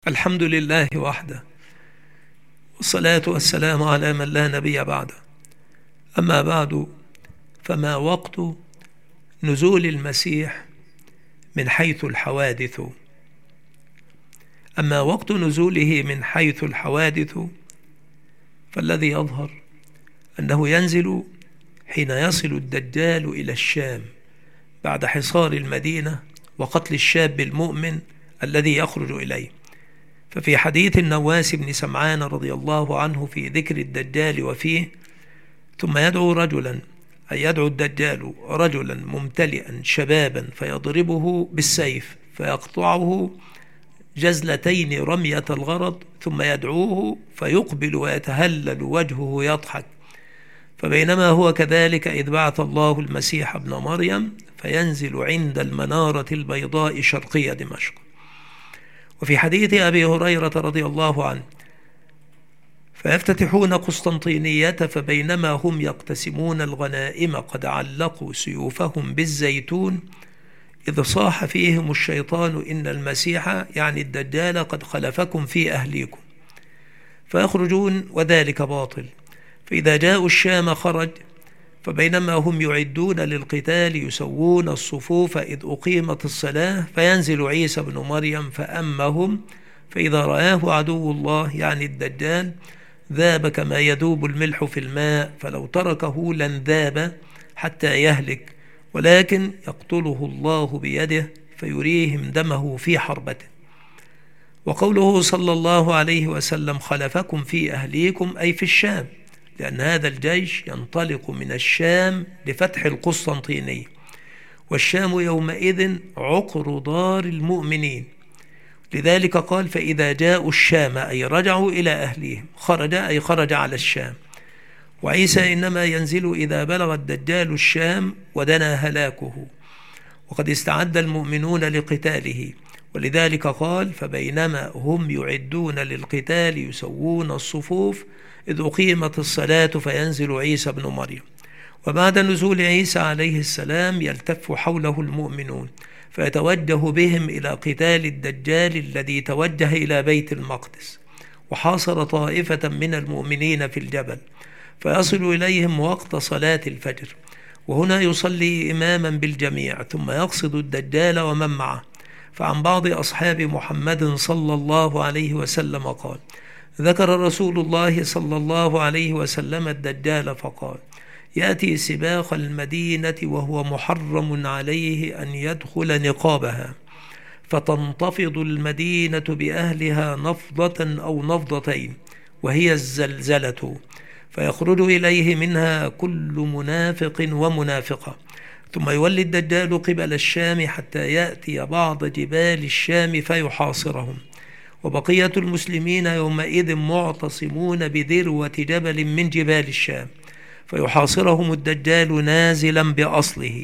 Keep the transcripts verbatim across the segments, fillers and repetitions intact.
الحمد لله وحده، والصلاة والسلام على من لا نبي بعده. أما بعد، فما وقت نزول المسيح من حيث الحوادث؟ أما وقت نزوله من حيث الحوادث فالذي يظهر أنه ينزل حين يصل الدجال إلى الشام بعد حصار المدينة وقتل الشاب المؤمن الذي يخرج إليه. ففي حديث النواس بن سمعان رضي الله عنه في ذكر الدجال وفيه: ثم يدعو رجلا، أي يدعو الدجال رجلا ممتلئا شبابا فيضربه بالسيف فيقطعه جزلتين رمية الغرض، ثم يدعوه فيقبل ويتهلل وجهه يضحك. فبينما هو كذلك إذ بعث الله المسيح ابن مريم فينزل عند المنارة البيضاء شرقية دمشق. وفي حديث أبي هريرة رضي الله عنه: فيفتتحون قسطنطينية فبينما هم يقتسمون الغنائم قد علقوا سيوفهم بالزيتون إذ صاح فيهم الشيطان إن المسيح يعني الدجال قد خلفكم في أهليكم، فيخرجون وذلك باطل. فإذا جاءوا الشام خرج، فبينما هم يعدون للقتال يسوون الصفوف إذ أقيمت الصلاة فينزل عيسى بن مريم فأمهم، فإذا رآه عدو الله يعني الدجال ذاب كما يذوب الملح في الماء، فلو تركه لن ذاب حتى يهلك، ولكن يقتله الله بيده فيريهم دمه في حربته. وقوله صلى الله عليه وسلم خلفكم في أهليكم أي في الشام، لأن هذا الجيش ينطلق من الشام لفتح القسطنطينية، والشام يومئذ عقر دار المؤمنين، لذلك قال: فإذا جاءوا الشام أي رجعوا إلى أهليهم، خرج أي خرج على الشام. وعيسى إنما ينزل إذا بلغ الدجال الشام ودنا هلاكه، وقد استعد المؤمنون لقتاله، ولذلك قال: فبينما هم يعدون للقتال يسوون الصفوف إذ أقيمت الصلاة فينزل عيسى بن مريم. وبعد نزول عيسى عليه السلام يلتف حوله المؤمنون فيتوجه بهم إلى قتال الدجال الذي توجه إلى بيت المقدس وحاصر طائفة من المؤمنين في الجبل، فيصل إليهم وقت صلاة الفجر، وهنا يصلي إماما بالجميع ثم يقصد الدجال ومن معه. فعن بعض أصحاب محمد صلى الله عليه وسلم قال: ذكر رسول الله صلى الله عليه وسلم الدجال فقال: يأتي سباق المدينة وهو محرم عليه أن يدخل نقابها، فتنتفض المدينة بأهلها نفضة أو نفضتين وهي الزلزلة، فيخرج إليه منها كل منافق ومنافقة، ثم يولي الدجال قبل الشام حتى يأتي بعض جبال الشام فيحاصرهم، وبقية المسلمين يومئذ معتصمون بذروة جبل من جبال الشام، فيحاصرهم الدجال نازلا بأصله.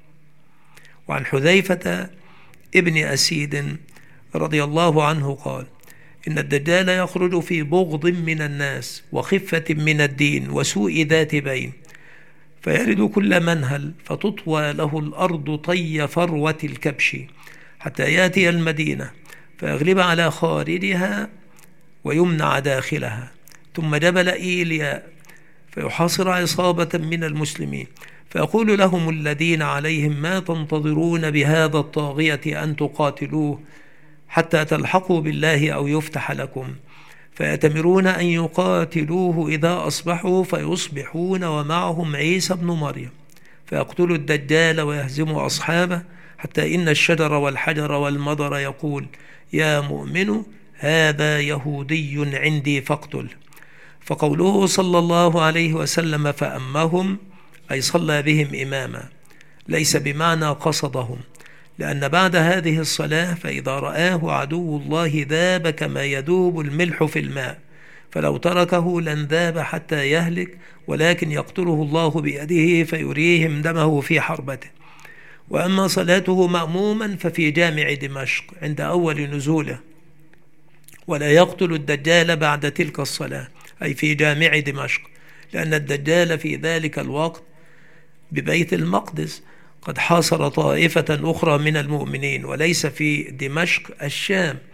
وعن حذيفة ابن أسيد رضي الله عنه قال: إن الدجال يخرج في بغض من الناس وخفة من الدين وسوء ذات بين، فيرد كل منهل فتطوى له الأرض طي فروة الكبش حتى يأتي المدينة فيغلب على خارجها ويمنع داخلها، ثم جبل إيليا فيحاصر عصابة من المسلمين، فيقول لهم الذين عليهم: ما تنتظرون بهذا الطاغية أن تقاتلوه حتى تلحقوا بالله أو يفتح لكم؟ فيأتمرون أن يقاتلوه إذا أصبحوا، فيصبحون ومعهم عيسى بن مريم، فيقتلوا الدجال ويهزموا أصحابه، حتى إن الشجر والحجر والمضر يقول: يا مؤمن هذا يهودي عندي فاقتله. فقوله صلى الله عليه وسلم فأمهم أي صلى بهم إماما، ليس بمعنى قصدهم، لأن بعد هذه الصلاة فإذا رآه عدو الله ذاب كما يذوب الملح في الماء، فلو تركه لن ذاب حتى يهلك، ولكن يقتله الله بيده فيريهم دمه في حربته. وأما صلاته مأموما ففي جامع دمشق عند أول نزوله، ولا يقتل الدجال بعد تلك الصلاة أي في جامع دمشق، لأن الدجال في ذلك الوقت ببيت المقدس قد حاصر طائفة أخرى من المؤمنين، وليس في دمشق الشام،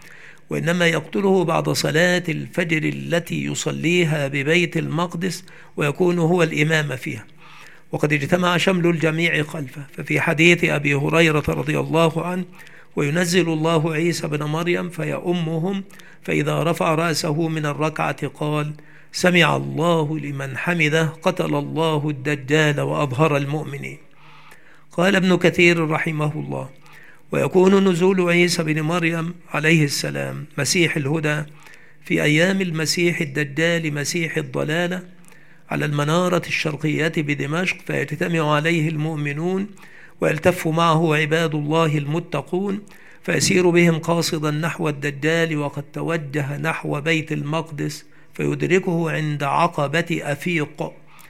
وإنما يقتله بعد صلاة الفجر التي يصليها ببيت المقدس ويكون هو الإمام فيها، وقد اجتمع شمل الجميع خلفه. ففي حديث أبي هريرة رضي الله عنه: وينزل الله عيسى بن مريم فيؤمهم، فإذا رفع رأسه من الركعة قال: سمع الله لمن حمده، قتل الله الدجال وأظهر المؤمنين. قال ابن كثير رحمه الله: ويكون نزول عيسى بن مريم عليه السلام مسيح الهدى في أيام المسيح الدجال مسيح الضلالة على المنارة الشرقية بدمشق، فيجتمع عليه المؤمنون ويلتف معه عباد الله المتقون، فيسير بهم قاصدا نحو الدجال وقد توجه نحو بيت المقدس، فيدركه عند عقبة أفيق،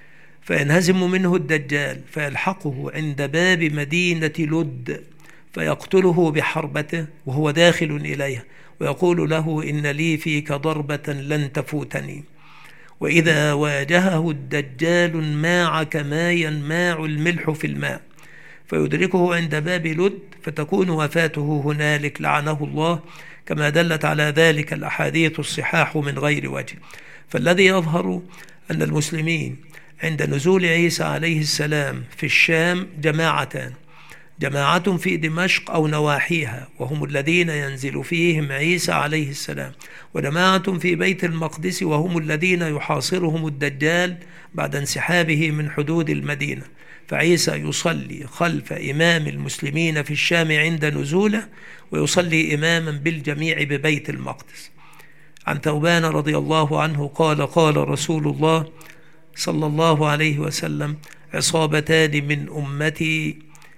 فينهزم منه الدجال، فيلحقه عند باب مدينة لد، فيقتله بحربته وهو داخل إليها، ويقول له: إن لي فيك ضربة لن تفوتني. وإذا واجهه الدجال ماع كما ينماع الملح في الماء، فيدركه عند باب لد، فتكون وفاته هنالك لعنه الله، كما دلت على ذلك الأحاديث الصحاح من غير وجه. فالذي يظهر أن المسلمين عند نزول عيسى عليه السلام في الشام جماعتان: جماعة في دمشق أو نواحيها وهم الذين ينزل فيهم عيسى عليه السلام، وجماعة في بيت المقدس وهم الذين يحاصرهم الدجال بعد انسحابه من حدود المدينة. فعيسى يصلي خلف إمام المسلمين في الشام عند نزوله، ويصلي إماما بالجميع ببيت المقدس. عن ثوبان رضي الله عنه قال: قال رسول الله صلى الله عليه وسلم: عصابتان من أمتي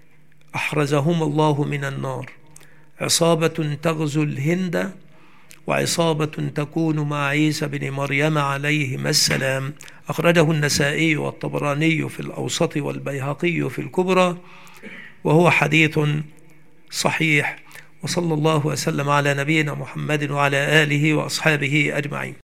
أحرزهم الله من النار، عصابة تغزو الهند، وعصابة تكون مع عيسى بن مريم عليهما السلام. أخرجه النسائي والطبراني في الأوسط والبيهقي في الكبرى، وهو حديث صحيح. وصلى الله وسلم على نبينا محمد وعلى آله وأصحابه أجمعين.